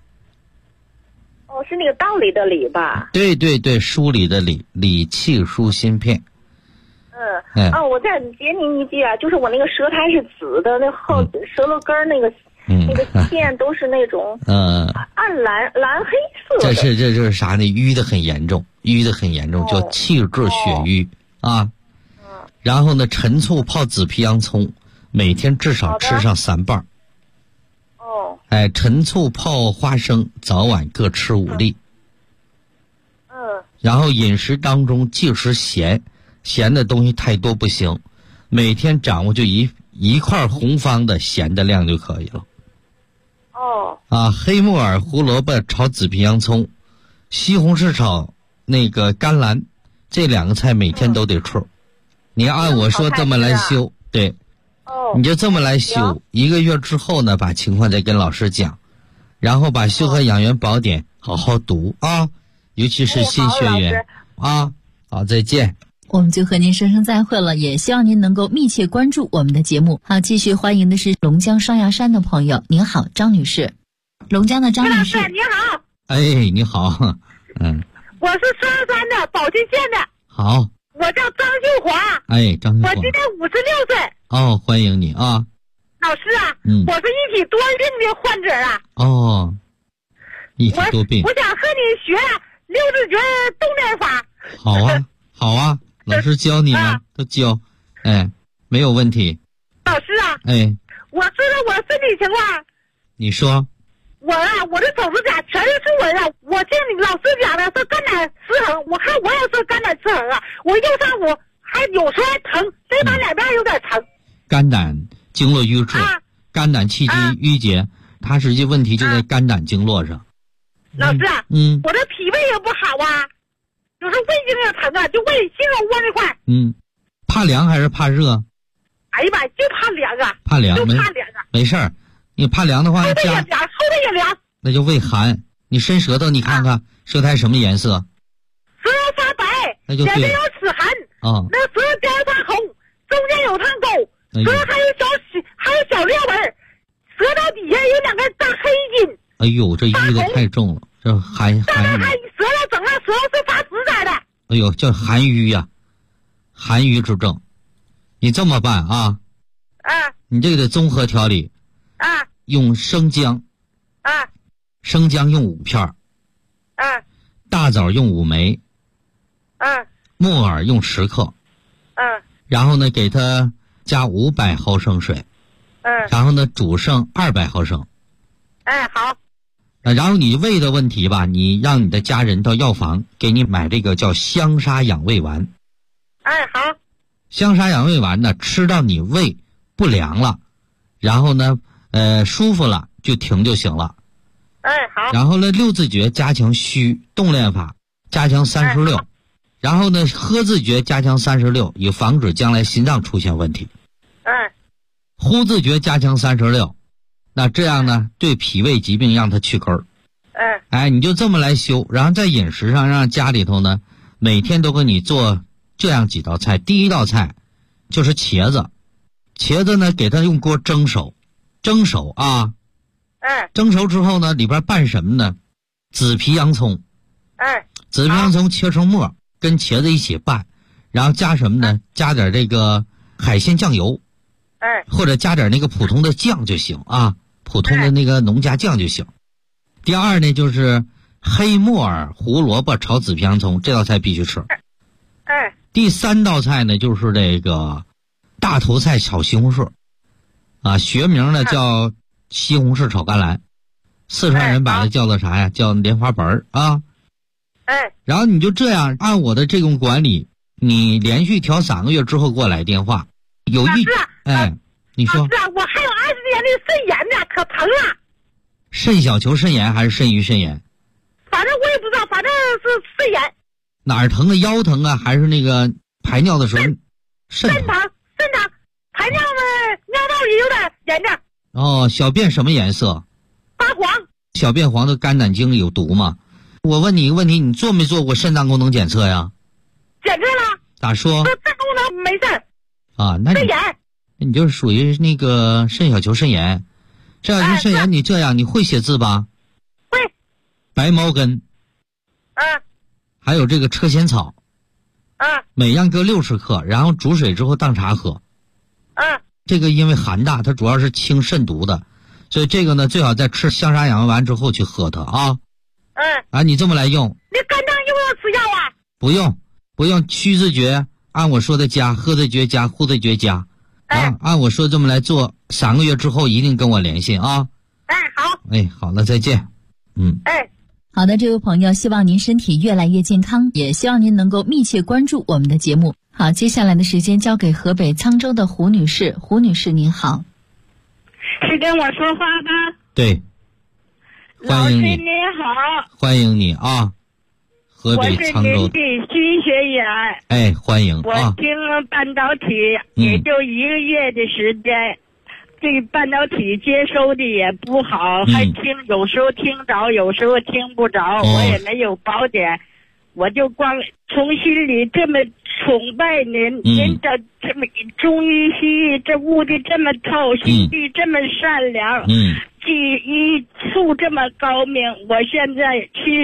是那个道理的理吧？ 对对对，梳理的理，理气舒心片。 我再接您一句啊，就是我那个舌苔是紫的，那后舌头根那个线都是那种暗蓝黑色的。 这就是啥呢？淤的很严重，叫气滞血瘀啊。然后呢，陈醋泡紫皮洋葱，每天至少吃上3瓣。陈醋泡花生，早晚各吃5粒。然后饮食当中忌食咸的东西太多不行，每天掌握就一块红方的咸的量就可以了。黑木耳、胡萝卜炒紫皮洋葱，西红柿炒那个甘蓝， 这2个菜每天都得吃。你按我说这么来修，对，你就这么来修，1个月之后呢，把情况再跟老师讲，然后把《修和养元宝典》好好读啊，尤其是新学员啊。好，再见。 我们就和您说声再会了，也希望您能够密切关注我们的节目。好，继续欢迎的是龙江双鸭山的朋友，您好，张女士。龙江的张女士， 你好。 哎，你好， 我是双鸭山的宝鸡县的。 好。 我叫张秀华。 哎，张秀华。 我今年56岁。 哦，欢迎你啊。 老师啊，我是一体多病的患者啊。 哦，一体多病。 我想和你学六字诀动念法。 好啊，好啊，老师教你们都教，哎，没有问题。 老师啊， 哎， 我说说我身体情况。 你说。 我的手指甲全是竖纹啊！我听你老师讲的是肝胆失衡，我看我也是肝胆失衡啊！我右上腹还有时候还疼，这边两边有点疼。 肝胆经络瘀滞，肝胆气机郁结，它实际问题就在肝胆经络上。 老师啊，我的脾胃也不好啊，有时候胃经也疼啊，就胃心口窝那块。 怕凉还是怕热？ 哎呀妈，就怕凉啊！ 怕凉， 就怕凉啊！ 没事儿。你怕凉的话， 后背也凉， 那就胃寒。你伸舌头，你看看舌苔什么颜色？ 舌头发白， 那就对。 脸上有齿痕啊， 那舌头边发红，中间有烫沟，舌头还有小裂纹，舌头底下有2根大黑筋。 哎呦，这淤的太重了，这寒舌头整个舌头是发紫色的。 哎呦，叫寒瘀呀，寒瘀之症。你这么办啊？你这个得综合调理。用生姜。生姜用5片。大枣用5枚。木耳用10克。然后呢，给它加500毫升水。然后呢，煮剩200毫升。 好。 然后你胃的问题吧，你让你的家人到药房给你买这个叫香砂养胃丸。 好。 香砂养胃丸呢，吃到你胃不凉了，然后呢舒服了就停就行了。 好。 然后呢6字诀加强虚动练法加强36，然后呢喝字诀加强36，以防止将来心脏出现问题。呼字诀加强36，那这样呢对脾胃疾病让它去根儿。你就这么来修，然后在饮食上让家里头呢每天都给你做这样几道菜。第一道菜就是茄子，茄子呢给它用锅蒸熟啊。蒸熟之后呢，里边拌什么呢？紫皮洋葱。紫皮洋葱切成末，跟茄子一起拌，然后加什么呢？加点这个海鲜酱油。或者加点那个普通的酱就行啊，普通的那个农家酱就行。第二呢，就是黑木耳、胡萝卜炒紫皮洋葱，这道菜必须吃。第3道菜呢，就是这个大头菜炒西红柿，啊，学名呢叫西红柿炒甘蓝，四川人把它叫做啥呀？叫莲花白啊。然后你就这样按我的这种管理，你连续调3个月之后给我来电话。有你说。 是啊，我还有20年的肾炎呢，可疼了。 肾小球肾炎还是肾盂肾炎？ 反正我也不知道，反正是肾炎。 哪儿疼啊？腰疼啊？还是那个排尿的时候？肾疼。 排尿呢，尿道也有点炎症。 哦，小便什么颜色？ 发黄。 小便黄的肝胆经有毒吗？我问你一个问题，你做没做过肾脏功能检测呀？ 检测了。 咋说？ 肾功能没事。 啊，那肾炎。 你就是属于那个肾小球肾炎。肾小球肾炎，你这样你会写字吧？ 会。 白茅根。还有这个车前草。每样各60克，然后煮水之后当茶喝。这个因为寒大，它主要是清肾毒的，所以这个呢最好在吃香砂养胃丸之后去喝它啊。你这么来用。 你肝脏用不用吃药啊？ 不用，虚字诀按我说的加，喝字诀加，呼字诀加。按我说这么来做，3个月之后一定跟我联系啊。 好。 好了，再见。 好的，这位朋友，希望您身体越来越健康，也希望您能够密切关注我们的节目。好，接下来的时间交给河北沧州的胡女士。胡女士您好。 是跟我说话吗？ 对。 老师您好。 欢迎你啊。 河北沧州。 我是您的新学员。 哎，欢迎啊！ 我听半导体也就1个月的时间，对半导体接收的也不好，还有时候听着，有时候听不着，我也没有宝典，我就光从心里这么崇拜您，您这么中医西医这悟的这么透，心地这么善良，技医术这么高明。我现在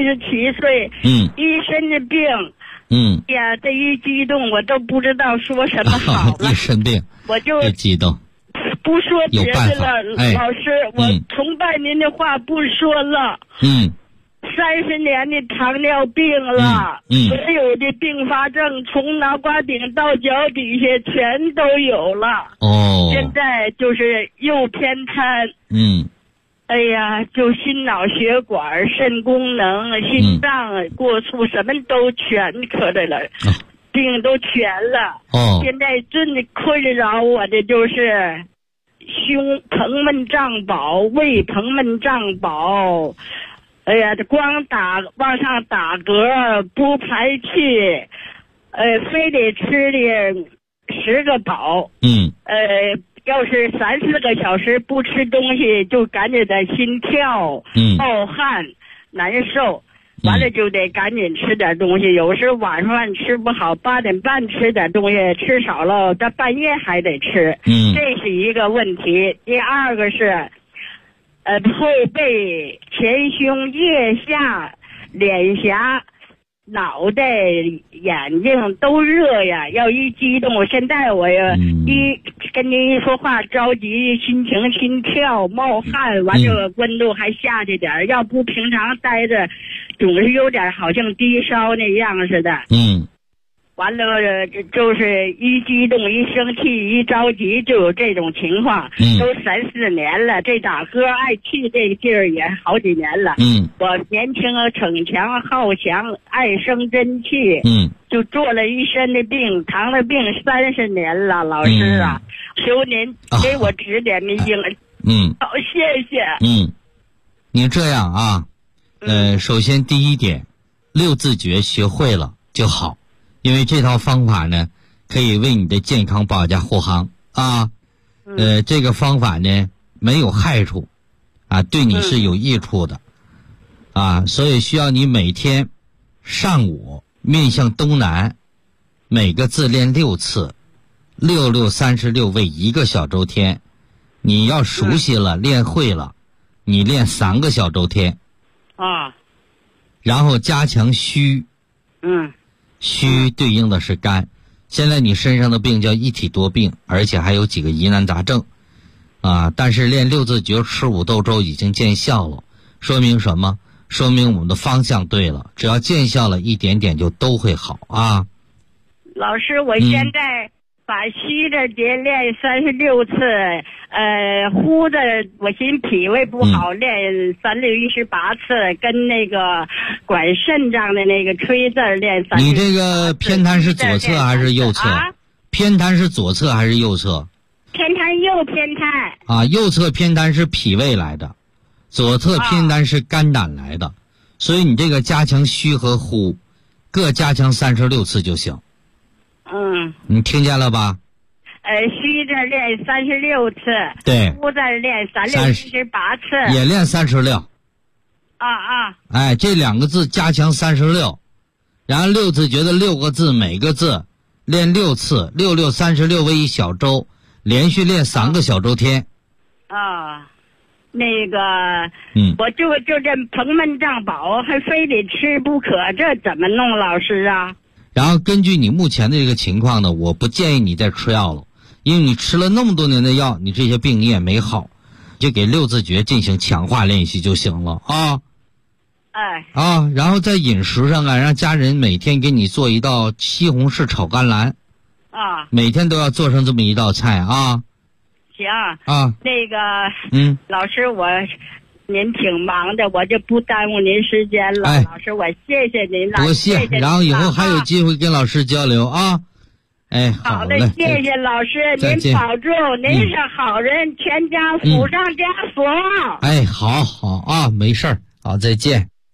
77岁，一身的病，呀，这一激动我都不知道说什么好了。 一身病， 我就激动。 不说别的了，老师，我崇拜您的话不说了。30年的糖尿病了，所有的并发症从脑瓜顶到脚底下全都有了。现在就是又偏瘫。哎呀，就心脑血管、肾功能、心脏过速什么都全可的了，病都全了。现在最困扰我的就是胸膨闷胀饱，胃膨闷胀饱。哎呀，这光往上打嗝不排气，非得吃的10个饱。要是3、4个小时不吃东西，就赶紧的心跳、冒汗、难受，完了就得赶紧吃点东西。有时晚上饭吃不好，8点半吃点东西，吃少了到半夜还得吃。这是一个问题。第二个是，后背、前胸、腋下、脸颊、脑袋、眼睛都热呀，要一激动，现在我要跟您一说话着急，心跳冒汗，完了温度还下去点，要不平常待着总是有点好像低烧那样似的。完了就是一激动、一生气、一着急就有这种情况。都3、4年了，这打嗝爱气这个劲儿也好几年了。我年轻逞强好强，爱生真气。就做了一身的病，糖尿病30年了，老师啊，求您给我指点迷津。好，谢谢。 你这样啊，首先第一点，6字诀学会了就好。因为这套方法呢，可以为你的健康保驾护航啊。这个方法呢没有害处啊，对你是有益处的啊，所以需要你每天上午面向东南，每个字练6次，6、6、36为1个小周天。你要熟悉了，练会了，你练3个小周天啊。 然后加强虚。虚对应的是肝，现在你身上的病叫一体多病，而且还有几个疑难杂症啊。但是练6字诀吃5豆粥已经见效了，说明什么？说明我们的方向对了，只要见效了一点点就都会好啊。 老师，我现在把虚的节练36次，呼的我寻脾胃不好，练3618次，跟那个管肾脏的那个吹字练36。 你这个偏瘫是左侧还是右侧？偏瘫是左侧还是右侧？ 偏瘫右偏瘫。 啊，右侧偏瘫是脾胃来的，左侧偏瘫是肝胆来的，所以你这个加强虚和呼，各加强36次就行。你听见了吧？ 虚这练36次， 对， 呼这练3618次， 也练36。哎，这2个字加强36，然后6字诀的6个字，每个字练6次，6、6、36为1小周，连续练3个小周天。 那个，我就这膨闷胀饱，还非得吃不可，这怎么弄，老师啊？ 然后根据你目前的这个情况呢，我不建议你再吃药了，因为你吃了那么多年的药，你这些病你也没好，就给6字诀进行强化练习就行了啊。然后在饮食上啊，让家人每天给你做一道西红柿炒甘蓝每天都要做上这么一道菜啊。 行那个老师您挺忙的，我就不耽误您时间了。老师，我谢谢您了， 多谢。然后以后还有机会跟老师交流啊。 好的，谢谢老师，您保重，您是好人，全家福上加福。 好啊，没事儿，好，再见。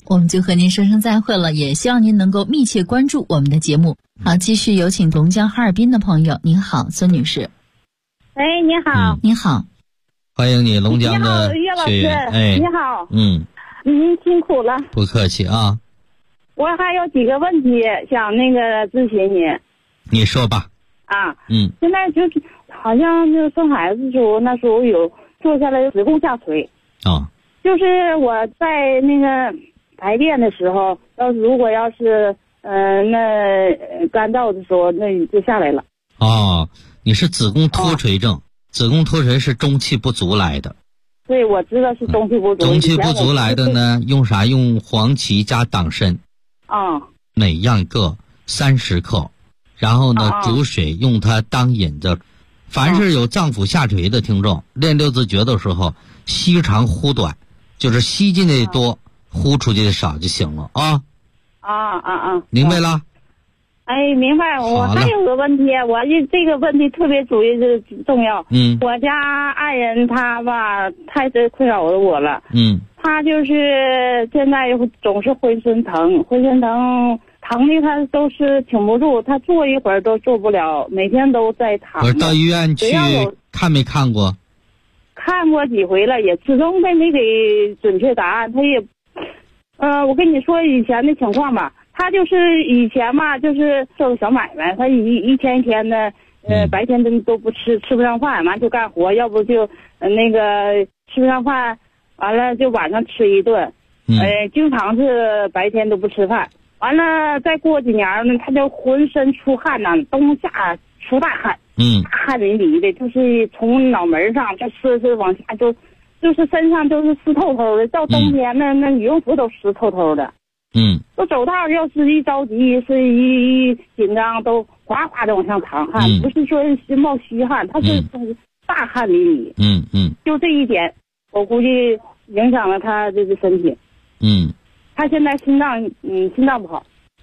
我们就和您说声再会了，也希望您能够密切关注我们的节目。好，继续有请龙江哈尔滨的朋友。您好，孙女士。 哎，你好。 你好。 欢迎你，龙江的岳老师。 哎， 你好。 您辛苦了。 不客气啊。 我还有几个问题想那个咨询您。 你说吧。 现在就是好像就生孩子的时候，那时候有做下来子宫下垂。就是我在那个排便的时候，如果要是那干燥的时候，那就下来了。 你是子宫脱垂症。子宫脱垂是中气不足来的。 对，我知道是中气不足。 中气不足来的呢，用啥？用黄芪加党参。每样各30克，然后呢，煮水用它当引子。凡是有脏腑下垂的听众，练六字诀的时候，吸长呼短，就是吸进的多，呼出去的少就行了啊。明白了。 哎，明白。我还有个问题，这个问题特别重要。我家爱人他吧，太困扰我了。他就是现在总是浑身疼，疼的他都是挺不住，他坐一会儿都坐不了，每天都在躺。 我到医院去看没看过？ 看过几回了，也始终没给准确答案。他也，我跟你说以前的情况吧。他就是以前嘛，就是做个小买卖，他一天一天的，白天都不吃不上饭，完就干活，要不就那个吃不上饭，完了就晚上吃一顿，经常是白天都不吃饭。完了再过几年呢，他就浑身出汗呐，冬夏出大汗，汗淋漓的，就是从脑门上就是往下就是身上都是湿透透的，到冬天那羽绒服都湿透透的。都手套要是一着急，是一紧张，都哗哗的往上淌汗，不是说冒虚汗，他是大汗淋漓。就这一点，我估计影响了他这个身体。他现在心脏不好。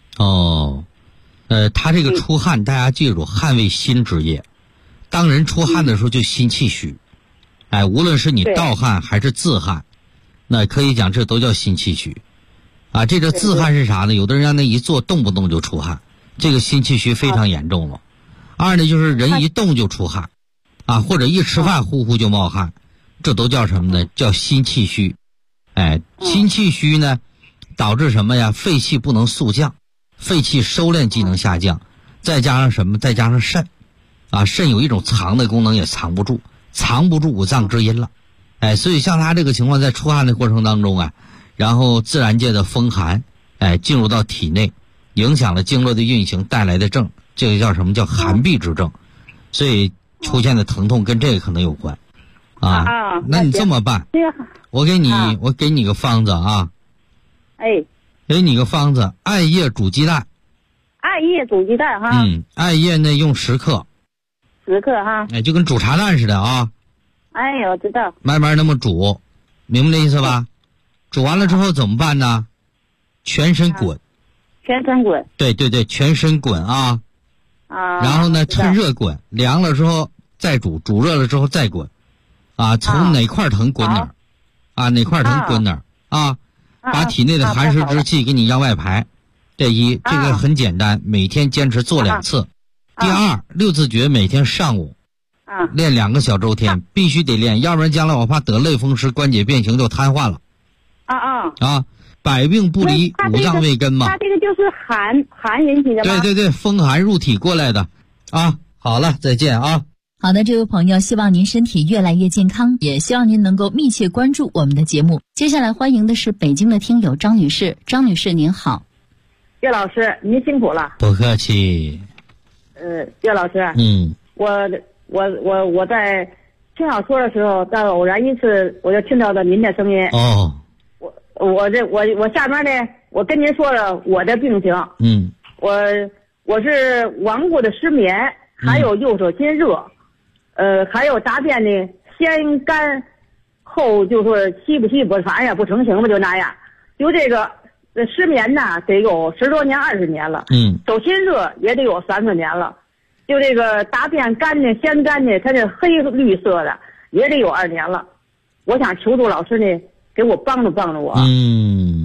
他这个出汗，大家记住，汗为心之液。当人出汗的时候，就心气虚。无论是你盗汗还是自汗，那可以讲这都叫心气虚。这个自汗是啥呢？有的人让那一坐动不动就出汗，这个心气虚非常严重了。二呢，就是人一动就出汗，或者一吃饭呼呼就冒汗，这都叫什么呢？叫心气虚。心气虚呢，导致什么呀？肺气不能速降，肺气收敛机能下降，再加上什么？再加上肾，肾有一种藏的功能也藏不住五脏之阴了。所以像他这个情况，在出汗的过程当中然后自然界的风寒，进入到体内，影响了经络的运行带来的症，这个叫什么？叫寒痹之症。所以出现的疼痛跟这个可能有关。那你这么办？我给你个方子啊。给你个方子，艾叶煮鸡蛋。 艾叶煮鸡蛋哈。 艾叶呢用10克。 10克哈。 就跟煮茶蛋似的啊。 我知道。 慢慢那么煮，明白这意思吧？煮完了之后怎么办呢？全身滚。 全身滚。 对，全身滚啊。然后呢，趁热滚，凉了之后再煮，煮热了之后再滚。从哪块疼滚哪儿。哪块疼滚哪儿。把体内的寒湿之气给你向外排。这个很简单，每天坚持做2次。第二，六字诀每天上午练2个小周天，必须得练，要不然将来我怕得类风湿关节变形就瘫痪了。百病不离五脏未根嘛。 他这个就是寒引起的吗？ 对，风寒入体过来的。好了，再见啊。 好的，这位朋友，希望您身体越来越健康，也希望您能够密切关注我们的节目。接下来欢迎的是北京的听友张女士。张女士您好。 岳老师您辛苦了。 不客气。 岳老师。我在听小说的时候，在偶然一次我就听到了您的声音。我下面呢，我跟您说了我的病情。我是顽固的失眠，还有右手心热，还有大便呢先干后就说稀不反正也不成形吧，就那样。就这个失眠呢得有10多年20年了。手心热也得有3、4年了。就这个大便干呢先干呢，它是黑绿色的，也得有2年了。我想求助老师呢，给我帮助我。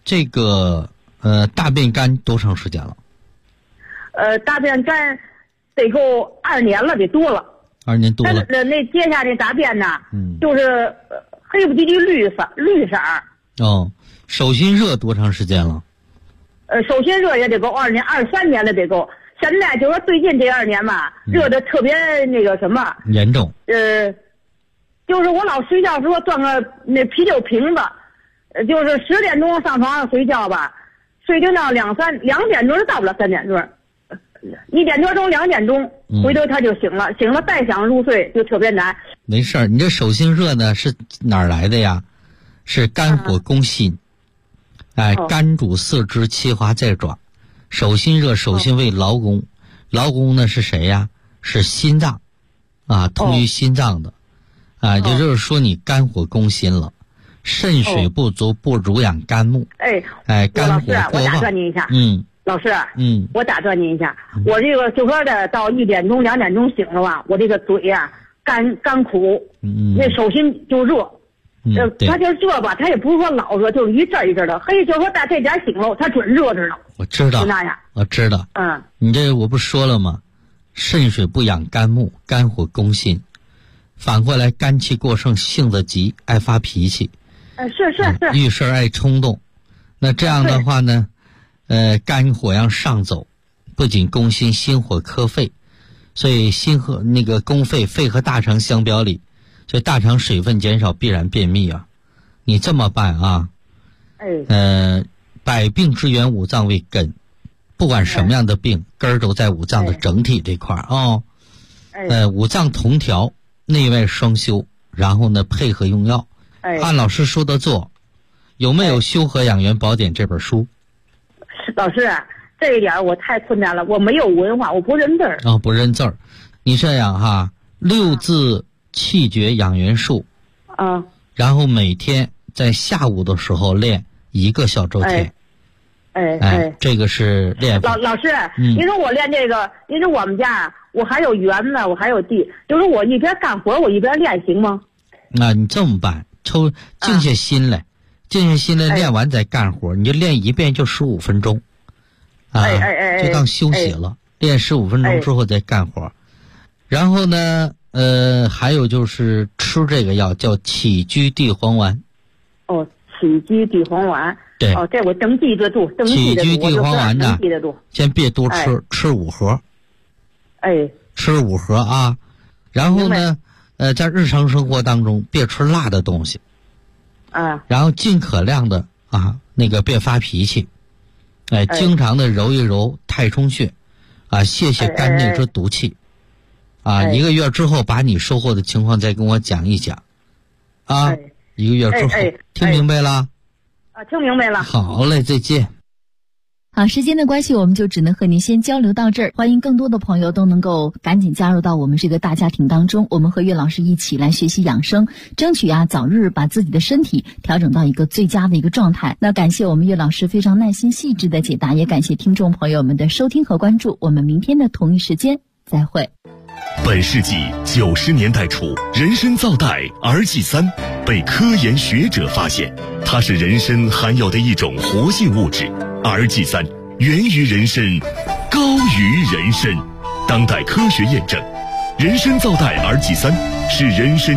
这个大便干多长时间了？ 大便干得够2年了，得多了。 2年多了。 那接下来大便呢，就是黑不唧唧绿色。 哦，手心热多长时间了？ 手心热也得够23年了，得够。现在就说最近这2年吧，热的特别那个什么严重。 就是我老睡觉时候端个那啤酒瓶子，就是10点钟上床上睡觉吧，睡到2点钟，到不了3点钟，1点多钟2点钟，回头他就醒了，再想入睡就特别难。 没事儿，你这手心热呢是哪儿来的呀？是肝火攻心。肝主四肢，气化在爪。手心热，手心为劳宫，劳宫呢是谁呀？是心脏，通于心脏的，也就是说你肝火攻心了，肾水不足，不濡养肝木。肝火过旺。我打断您一下。 老师，我打断您一下，我这个就说的到1点钟2点钟醒了吧，我这个嘴呀干苦，那手心就热。他就热吧，他也不是说老热，就是一阵一阵的。嘿，就说在这点醒了，他准热着呢。 我知道， 就那样。 我知道。你这我不说了吗？肾水不养肝木，肝火攻心。反过来，肝气过盛，性子急，爱发脾气。 是。 遇事爱冲动。那这样的话呢，肝火要上走，不仅攻心，心火克肺，所以心和那个攻肺，肺和大肠相表里。所以大肠水分减少必然便秘啊，你这么办啊？百病之源五脏为根，不管什么样的病，根儿都在五脏的整体这块啊。五脏同调，内外双修，然后呢配合用药，按老师说的做。有没有《修和养元宝典》这本书？ 老师，这一点我太困难了，我没有文化，我不认字儿。 不认字儿，你这样哈，6字。气绝养元术，然后每天在下午的时候练1个小周天，这个是练法。 老师，您说我练这个，您说我们家我还有园子，我还有地，就是我一边干活我一边练行吗？ 你这么办，静下心来，练完再干活，你就练1遍就15分钟，就当休息了，练15分钟之后再干活，然后呢？还有就是吃这个药叫起居地黄丸。 起居地黄丸。 对。 这我登记得住。 起居地黄丸呢，先别多吃，吃5盒。吃5盒啊，然后呢，在日常生活当中别吃辣的东西。然后尽可量的那个别发脾气，经常的揉一揉太冲穴，泄肝内之毒气。1个月之后把你收获的情况再跟我讲一讲，1个月之后，听明白了？ 听明白了。 好嘞，再见。 好，时间的关系，我们就只能和您先交流到这儿。欢迎更多的朋友都能够赶紧加入到我们这个大家庭当中，我们和岳老师一起来学习养生，争取早日把自己的身体调整到一个最佳的一个状态。那感谢我们岳老师非常耐心细致的解答，也感谢听众朋友们的收听和关注。我们明天的同一时间再会。 本世纪90年代初，人参皂苷儿祭3被科研学者发现，它是人参含有的一种活性物质。儿祭3源于人参，高于人参。当代科学验证，人参皂苷儿祭3是人参